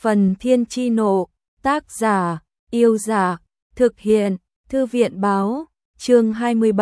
Phần Thiên Chi Nộ, tác giả, Yêu Dạ, thực hiện, Thư viện Báo, chương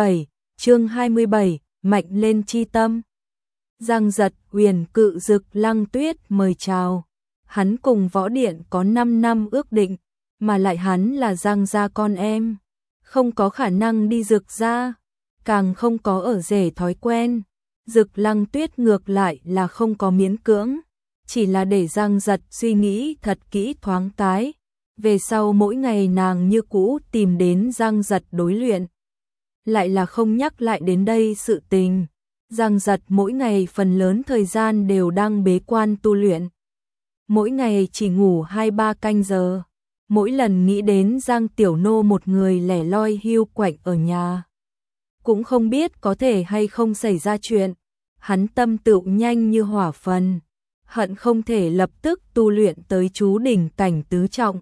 27, Mạnh lên chi tâm. Giang Giật, Huyền Cự Dực Lăng Tuyết mời chào. Hắn cùng Võ Điện có 5 năm ước định, mà lại hắn là Giang gia con em, không có khả năng đi Dực gia, càng không có ở rể thói quen. Dực Lăng Tuyết ngược lại là không có miễn cưỡng, chỉ là để Giang Giật suy nghĩ thật kỹ thoáng cái. Về sau mỗi ngày nàng như cũ tìm đến Giang Giật đối luyện, lại là không nhắc lại đến đây sự tình. Giang Giật mỗi ngày phần lớn thời gian đều đang bế quan tu luyện, mỗi ngày chỉ ngủ 2-3 canh giờ. Mỗi lần nghĩ đến Giang Tiểu Nô một người lẻ loi hiu quạnh ở nhà, cũng không biết có thể hay không xảy ra chuyện, hắn tâm tựu nhanh như hỏa phần, hận không thể lập tức tu luyện tới chú đỉnh cảnh tứ trọng.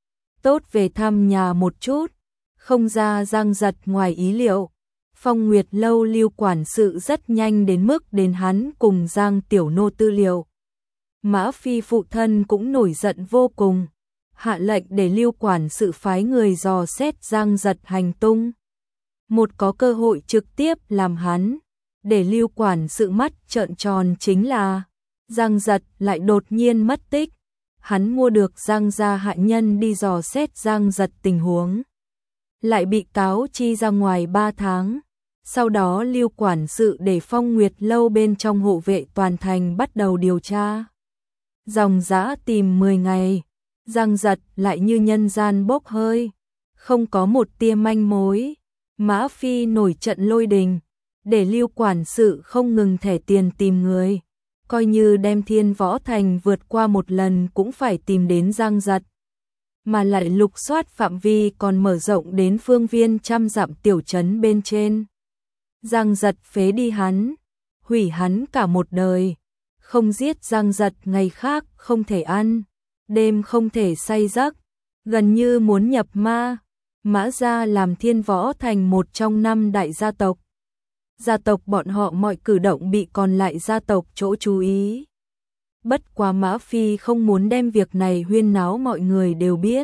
Tốt về thăm nhà một chút, không ra Giang Giật ngoài ý liệu. Phong Nguyệt Lâu Lưu quản sự rất nhanh đến mức đến hắn cùng Giang Tiểu Nô tư liệu. Mã Phi phụ thân cũng nổi giận vô cùng, hạ lệnh để Lưu quản sự phái người dò xét Giang Giật hành tung. Một có cơ hội trực tiếp làm hắn để Lưu quản sự mắt trợn tròn chính là Giang Giật lại đột nhiên mất tích. Hắn mua được Giang gia hạ nhân đi dò xét Giang Giật tình huống, lại bị cáo chi ra ngoài 3 tháng. Sau đó Lưu quản sự để Phong Nguyệt Lâu bên trong hộ vệ toàn thành bắt đầu điều tra. Dòng dã tìm 10 ngày, Giang Giật lại như nhân gian bốc hơi, không có một tia manh mối. Mã Phi nổi trận lôi đình, để Lưu quản sự không ngừng thẻ tiền tìm người, coi như đem Thiên Võ Thành vượt qua một lần cũng phải tìm đến Giang Giật, mà lại lục soát phạm vi còn mở rộng đến phương viên 100 dặm tiểu trấn bên trên. Giang Giật phế đi hắn, hủy hắn cả một đời, không giết Giang Giật ngày khác không thể ăn, đêm không thể say giấc, gần như muốn nhập ma. Mã gia làm Thiên Võ Thành một trong 5 đại gia tộc. Gia tộc bọn họ mọi cử động bị còn lại gia tộc chỗ chú ý. Bất quá Mã Phi không muốn đem việc này huyên náo mọi người đều biết.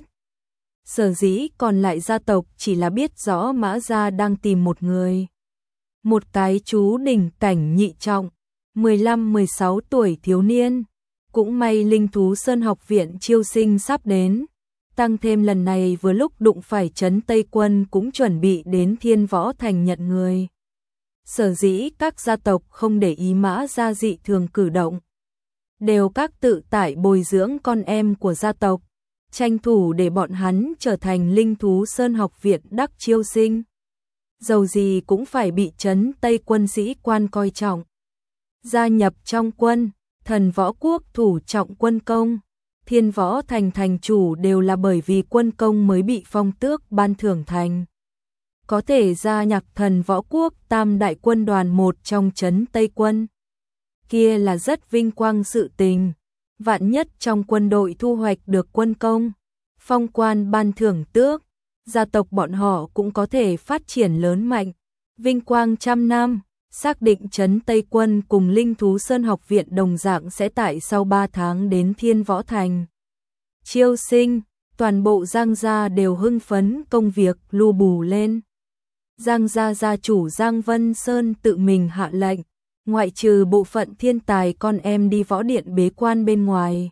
Sở dĩ còn lại gia tộc chỉ là biết rõ Mã gia đang tìm một người. Một cái chú đỉnh cảnh nhị trọng, 15-16 tuổi thiếu niên. Cũng may Linh Thú Sơn học viện chiêu sinh sắp đến. Tăng thêm lần này vừa lúc đụng phải trấn Tây Quân cũng chuẩn bị đến Thiên Võ Thành nhận người. Sở dĩ các gia tộc không để ý Mã gia dị thường cử động, đều các tự tại bồi dưỡng con em của gia tộc, tranh thủ để bọn hắn trở thành Linh Thú Sơn học viện đắc chiêu sinh. Dầu gì cũng phải bị trấn Tây Quân sĩ quan coi trọng. Gia nhập trong quân, Thần Võ Quốc thủ trọng quân công, Thiên Võ Thành thành chủ đều là bởi vì quân công mới bị phong tước ban thưởng thành. Có thể gia nhập Thần Võ Quốc tam đại quân đoàn một trong trấn Tây Quân, kia là rất vinh quang sự tình. Vạn nhất trong quân đội thu hoạch được quân công, phong quan ban thưởng tước, gia tộc bọn họ cũng có thể phát triển lớn mạnh, vinh quang 100 năm. Xác định trấn Tây Quân cùng Linh Thú Sơn học viện đồng dạng sẽ tại sau 3 tháng đến Thiên Võ Thành chiêu sinh. Toàn bộ Giang gia đều hưng phấn, công việc lu bù lên. Giang gia gia chủ Giang Vân Sơn tự mình hạ lệnh, ngoại trừ bộ phận thiên tài con em đi võ điện bế quan bên ngoài,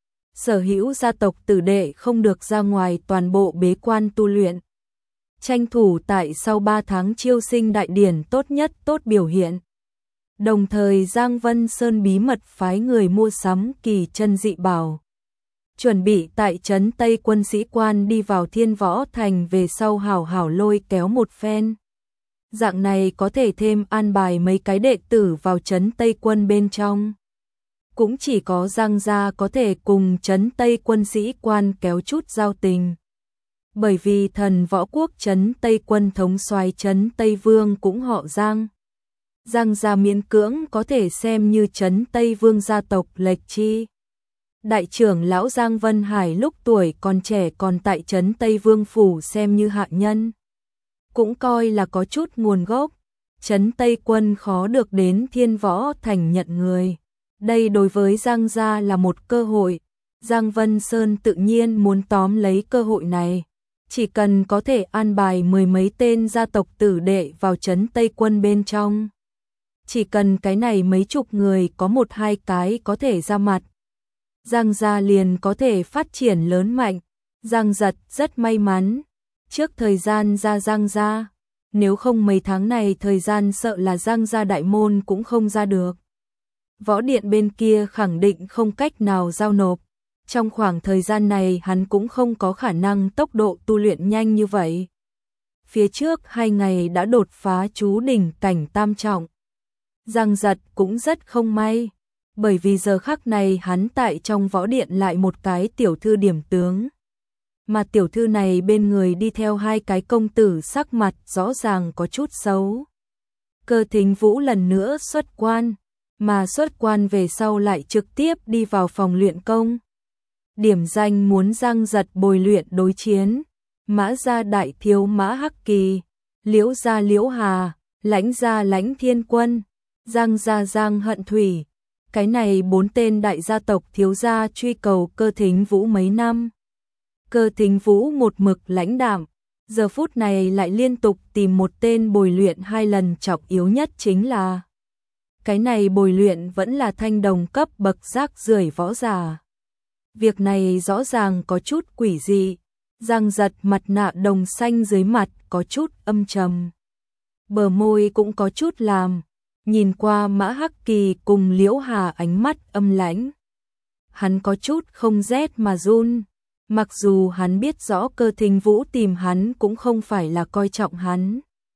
sở hữu gia tộc tử đệ không được ra ngoài, toàn bộ bế quan tu luyện. Tranh thủ tại sau 3 tháng chiêu sinh đại điển tốt nhất tốt biểu hiện. Đồng thời Giang Vân Sơn bí mật phái người mua sắm kỳ chân dị bảo, chuẩn bị tại trấn Tây Quân sĩ quan đi vào Thiên Võ Thành về sau hảo hảo lôi kéo một phen. Dạng này có thể thêm an bài mấy cái đệ tử vào trấn Tây Quân bên trong. Cũng chỉ có Giang gia có thể cùng trấn Tây Quân sĩ quan kéo chút giao tình. Bởi vì Thần Võ Quốc trấn Tây Quân thống soái trấn Tây Vương cũng họ Giang. Giang gia miễn cưỡng có thể xem như trấn Tây Vương gia tộc lệch chi. Đại trưởng lão Giang Vân Hải lúc tuổi còn trẻ còn tại trấn Tây Vương phủ xem như hạ nhân, cũng coi là có chút nguồn gốc. Trấn Tây Quân khó được đến Thiên Võ Thành nhận người, đây đối với Giang gia là một cơ hội. Giang Vân Sơn tự nhiên muốn tóm lấy cơ hội này. Chỉ cần có thể an bài mười mấy tên gia tộc tử đệ vào trấn Tây Quân bên trong. Chỉ cần cái này mấy chục người có một hai cái có thể ra mặt. Giang gia liền có thể phát triển lớn mạnh. Giang Giật rất may mắn. Trước thời gian ra Giang gia, nếu không mấy tháng này thời gian sợ là Giang gia đại môn cũng không ra được. Võ điện bên kia khẳng định không cách nào giao nộp. Trong khoảng thời gian này hắn cũng không có khả năng tốc độ tu luyện nhanh như vậy. Phía trước 2 ngày đã đột phá chú đỉnh cảnh tam trọng. Giang Giật cũng rất không may, bởi vì giờ khắc này hắn tại trong võ điện lại một cái tiểu thư điểm tướng. Mà tiểu thư này bên người đi theo 2 cái công tử sắc mặt rõ ràng có chút xấu. Cơ Thính Vũ lần nữa xuất quan, mà xuất quan về sau lại trực tiếp đi vào phòng luyện công. Điểm danh muốn Giang Giật bồi luyện đối chiến. Mã gia đại thiếu Mã Hắc Kỳ, Liễu gia Liễu Hà, Lãnh gia Lãnh Thiên Quân, Giang gia Giang Hận Thủy. Cái này 4 tên đại gia tộc thiếu gia truy cầu Cơ Thính Vũ mấy năm. Cơ Thính Vũ một mực lãnh đạm, giờ phút này lại liên tục tìm một tên bồi luyện 2 lần, trọng yếu nhất chính là cái này bồi luyện vẫn là thanh đồng cấp bậc rác rưởi võ giả. Việc này rõ ràng có chút quỷ dị. Giang Giật mặt nạ đồng xanh dưới mặt có chút âm trầm. Bờ môi cũng có chút làm. Nhìn qua Mã Hắc Kỳ cùng Liễu Hà ánh mắt âm lãnh. Hắn có chút không rét mà run. Mặc dù hắn biết rõ Cơ Thính Vũ tìm hắn cũng không phải là coi trọng hắn.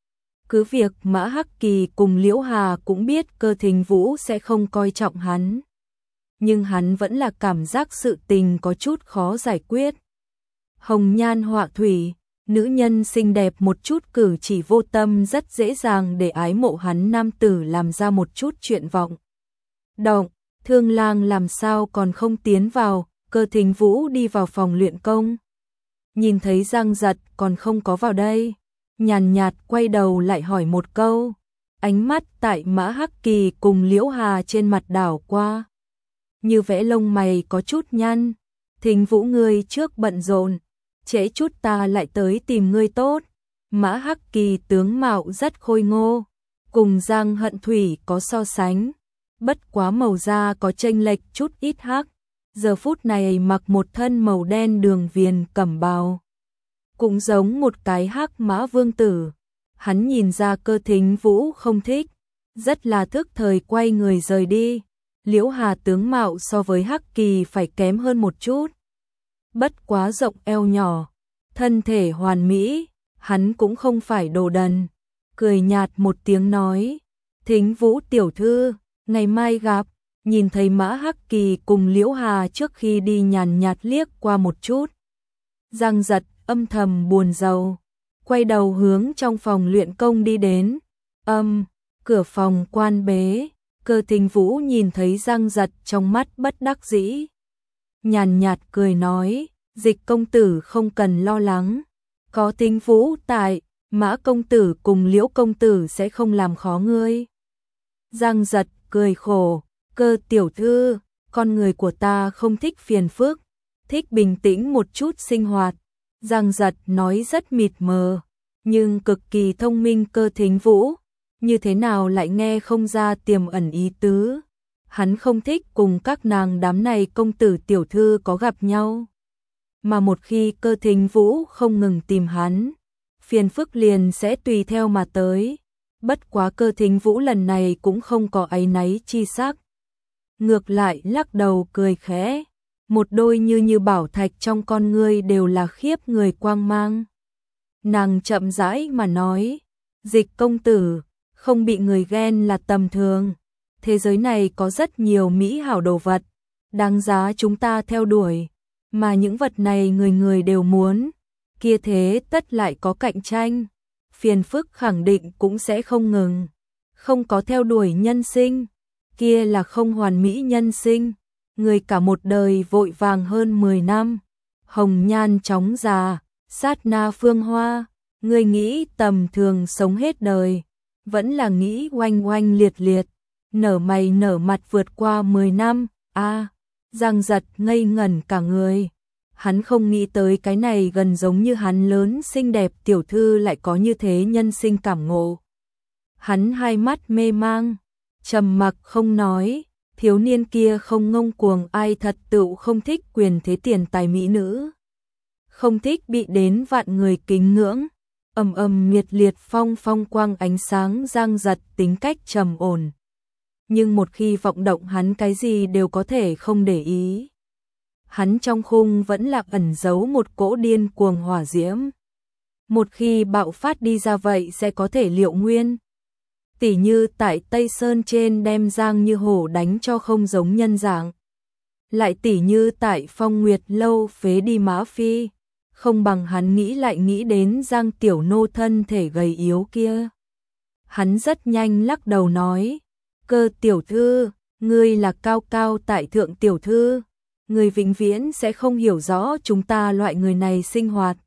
Cứ việc Mã Hắc Kỳ cùng Liễu Hà cũng biết Cơ Thính Vũ sẽ không coi trọng hắn. Nhưng hắn vẫn là cảm giác sự tình có chút khó giải quyết. Hồng nhan họa thủy, nữ nhân xinh đẹp một chút cử chỉ vô tâm rất dễ dàng để ái mộ hắn nam tử làm ra một chút chuyện vọng động. Thương Lang làm sao còn không tiến vào. Cơ Thính Vũ đi vào phòng luyện công, nhìn thấy Giang Giật còn không có vào đây, nhàn nhạt quay đầu lại hỏi một câu, ánh mắt tại Mã Hắc Kỳ cùng Liễu Hà trên mặt đảo qua, như vẽ lông mày có chút nhăn. Thính Vũ ngươi trước bận rộn, trễ chút ta lại tới tìm ngươi tốt. Mã Hắc Kỳ tướng mạo rất khôi ngô, cùng Giang Hận Thủy có so sánh, bất quá màu da có chênh lệch chút ít hắc. Giờ phút này mặc một thân màu đen đường viền cẩm bào, cũng giống một cái hắc mã vương tử. Hắn nhìn ra Cơ Thính Vũ không thích, rất là thức thời quay người rời đi. Liễu Hà tướng mạo so với Hắc Kỳ phải kém hơn một chút, bất quá rộng eo nhỏ, thân thể hoàn mỹ, hắn cũng không phải đồ đần. Cười nhạt một tiếng nói, Thính Vũ tiểu thư, ngày mai gặp. Nhìn thấy Mã Hắc Kỳ cùng Liễu Hà trước khi đi nhàn nhạt liếc qua một chút. Giang Giật âm thầm buồn rầu, quay đầu hướng trong phòng luyện công đi đến. Cửa phòng quan bế, Cơ Thính Vũ nhìn thấy Giang Giật trong mắt bất đắc dĩ. Nhàn nhạt cười nói, Dịch công tử không cần lo lắng, có Thính Vũ tại, Mã công tử cùng Liễu công tử sẽ không làm khó ngươi. Giang Giật cười khổ, Cơ tiểu thư, con người của ta không thích phiền phức, thích bình tĩnh một chút sinh hoạt. Giang Giật nói rất mịt mờ, nhưng cực kỳ thông minh. Cơ Thính Vũ như thế nào lại nghe không ra tiềm ẩn ý tứ. Hắn không thích cùng các nàng đám này công tử tiểu thư có gặp nhau, mà một khi Cơ Thính Vũ không ngừng tìm hắn, phiền phức liền sẽ tùy theo mà tới. Bất quá Cơ Thính Vũ lần này cũng không có áy náy chi sắc, ngược lại lắc đầu cười khẽ, một đôi như bảo thạch trong con ngươi đều là khiếp người quang mang. Nàng chậm rãi mà nói, Dịch công tử, không bị người ghen là tầm thường. Thế giới này có rất nhiều mỹ hảo đồ vật, đáng giá chúng ta theo đuổi, mà những vật này người người đều muốn, kia thế tất lại có cạnh tranh, phiền phức khẳng định cũng sẽ không ngừng. Không có theo đuổi nhân sinh, kia là không hoàn mỹ nhân sinh. Người cả một đời vội vàng hơn 10 năm, hồng nhan chóng già, sát na phương hoa. Người nghĩ tầm thường sống hết đời, vẫn là nghĩ oanh oanh liệt liệt, nở mày nở mặt vượt qua 10 năm. Giang Giật ngây ngẩn cả người. Hắn không nghĩ tới cái này gần giống như hắn lớn xinh đẹp tiểu thư lại có như thế nhân sinh cảm ngộ. Hắn hai mắt mê mang, trầm mặc không nói, thiếu niên kia không ngông cuồng, ai thật tựu không thích quyền thế tiền tài mỹ nữ. Không thích bị đến vạn người kính ngưỡng, ầm ầm nhiệt liệt phong phong quang ánh sáng. Giang Giật tính cách trầm ổn, nhưng một khi vọng động hắn cái gì đều có thể không để ý. Hắn trong khung vẫn lạc ẩn giấu một cỗ điên cuồng hỏa diễm. Một khi bạo phát đi ra vậy sẽ có thể liệu nguyên. Tỉ như tại Tây Sơn trên đem Giang Như Hổ đánh cho không giống nhân dạng. Lại tỉ như tại Phong Nguyệt Lâu phế đi Mã Phi. Không bằng hắn nghĩ lại nghĩ đến Giang Tiểu Nô thân thể gầy yếu kia. Hắn rất nhanh lắc đầu nói, Cơ tiểu thư, ngươi là cao cao tại thượng tiểu thư. Ngươi vĩnh viễn sẽ không hiểu rõ chúng ta loại người này sinh hoạt.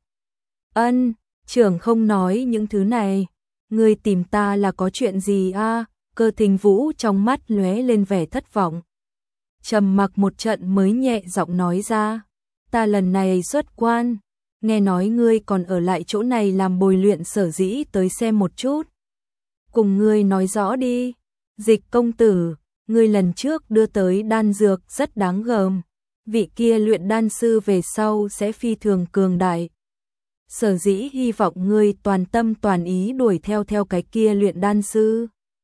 Ân, trưởng không nói những thứ này. Ngươi tìm ta là có chuyện gì a? Cơ Thính Vũ trong mắt lóe lên vẻ thất vọng. Trầm mặc một trận mới nhẹ giọng nói ra, ta lần này xuất quan, nghe nói ngươi còn ở lại chỗ này làm bồi luyện, sở dĩ tới xem một chút. Cùng ngươi nói rõ đi. Dịch công tử, ngươi lần trước đưa tới đan dược rất đáng gờm. Vị kia luyện đan sư về sau sẽ phi thường cường đại. Sở dĩ hy vọng ngươi toàn tâm toàn ý đuổi theo cái kia luyện đan sư.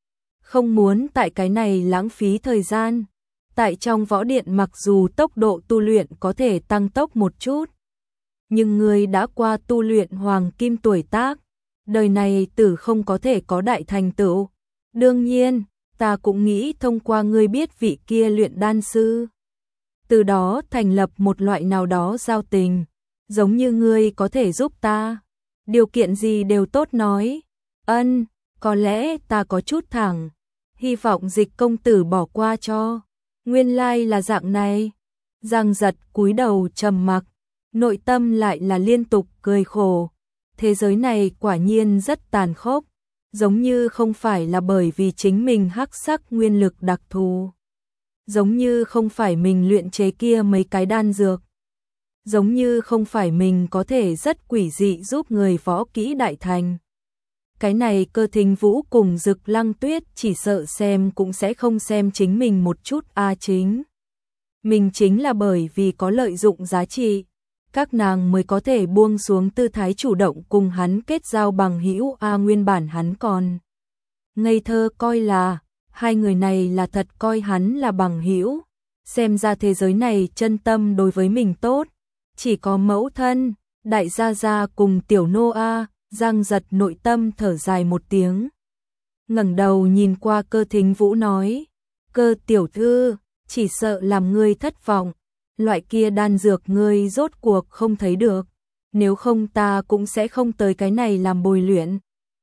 Không muốn tại cái này lãng phí thời gian. Tại trong võ điện mặc dù tốc độ tu luyện có thể tăng tốc một chút, nhưng ngươi đã qua tu luyện hoàng kim tuổi tác, đời này tử không có thể có đại thành tựu. Đương nhiên, ta cũng nghĩ thông qua ngươi biết vị kia luyện đan sư, từ đó thành lập một loại nào đó giao tình, giống như ngươi có thể giúp ta. Điều kiện gì đều tốt nói. Ân, có lẽ ta có chút thẳng, hy vọng Dịch công tử bỏ qua cho. Nguyên lai là dạng này. Giang Giật cúi đầu trầm mặc, nội tâm lại là liên tục cười khổ. Thế giới này quả nhiên rất tàn khốc, giống như không phải là bởi vì chính mình hắc sắc nguyên lực đặc thù, giống như không phải mình luyện chế kia mấy cái đan dược, giống như không phải mình có thể rất quỷ dị giúp người võ kỹ đại thành. Cái này Cơ Thính Vũ cùng Dực Lăng Tuyết chỉ sợ xem cũng sẽ không xem chính mình một chút chính. Mình chính là bởi vì có lợi dụng giá trị, các nàng mới có thể buông xuống tư thái chủ động cùng hắn kết giao bằng hữu nguyên bản hắn còn ngây thơ coi là hai người này là thật coi hắn là bằng hữu. Xem ra thế giới này chân tâm đối với mình tốt, chỉ có mẫu thân, đại gia gia cùng tiểu nô a. Giang Giật nội tâm thở dài một tiếng, ngẩng đầu nhìn qua Cơ Thính Vũ nói, Cơ tiểu thư, chỉ sợ làm ngươi thất vọng, loại kia đan dược ngươi rốt cuộc không thấy được, nếu không ta cũng sẽ không tới cái này làm bồi luyện.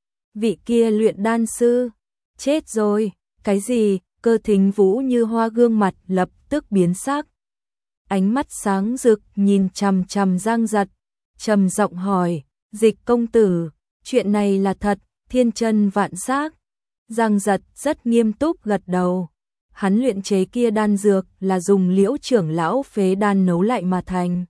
Vị kia luyện đan sư, chết rồi. Cái gì? Cơ Thính Vũ như hoa, gương mặt lập tức biến sắc, ánh mắt sáng rực nhìn chằm chằm Giang Giật, trầm giọng hỏi, Dịch công tử, chuyện này là thật, thiên chân vạn xác. Giang Giật rất nghiêm túc gật đầu. Hắn luyện chế kia đan dược là dùng Liễu trưởng lão phế đan nấu lại mà thành,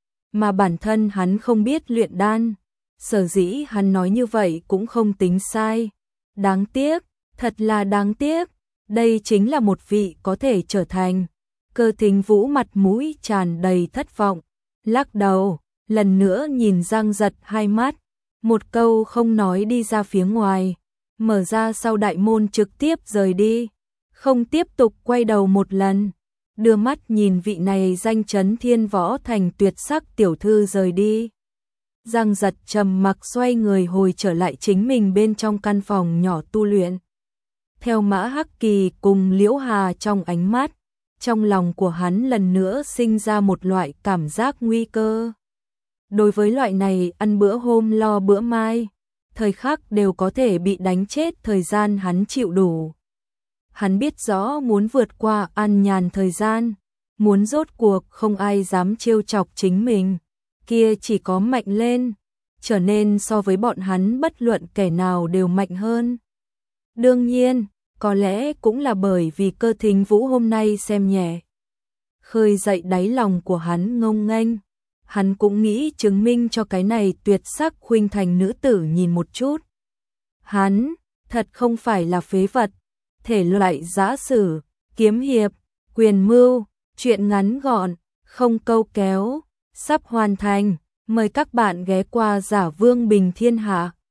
mà bản thân hắn không biết luyện đan, sở dĩ hắn nói như vậy cũng không tính sai. Đáng tiếc, thật là đáng tiếc, đây chính là một vị có thể trở thành. Cơ Thính Vũ mặt mũi tràn đầy thất vọng, lắc đầu, lần nữa nhìn Giang Giật hai mắt, một câu không nói đi ra phía ngoài, mở ra sau đại môn trực tiếp rời đi, không tiếp tục quay đầu một lần, đưa mắt nhìn vị này danh chấn thiên võ thành tuyệt sắc tiểu thư rời đi. Giang Giật trầm mặc xoay người hồi trở lại chính mình bên trong căn phòng nhỏ tu luyện. Theo Mã Hắc Kỳ cùng Liễu Hà trong ánh mắt, trong lòng của hắn lần nữa sinh ra một loại cảm giác nguy cơ. Đối với loại này ăn bữa hôm lo bữa mai, thời khắc đều có thể bị đánh chết thời gian hắn chịu đủ. Hắn biết rõ muốn vượt qua an nhàn thời gian, muốn rốt cuộc không ai dám trêu chọc chính mình, kia chỉ có mạnh lên, trở nên so với bọn hắn bất luận kẻ nào đều mạnh hơn. Đương nhiên, có lẽ cũng là bởi vì Cơ Thính Vũ hôm nay xem nhẹ khơi dậy đáy lòng của hắn ngông nghênh. Hắn cũng nghĩ chứng minh cho cái này tuyệt sắc khuynh thành nữ tử nhìn một chút. Hắn, thật không phải là phế vật, thể loại giã sử, kiếm hiệp, quyền mưu, truyện ngắn gọn, không câu kéo, sắp hoàn thành. Mời các bạn ghé qua Giả Vương Bình Thiên Hạ.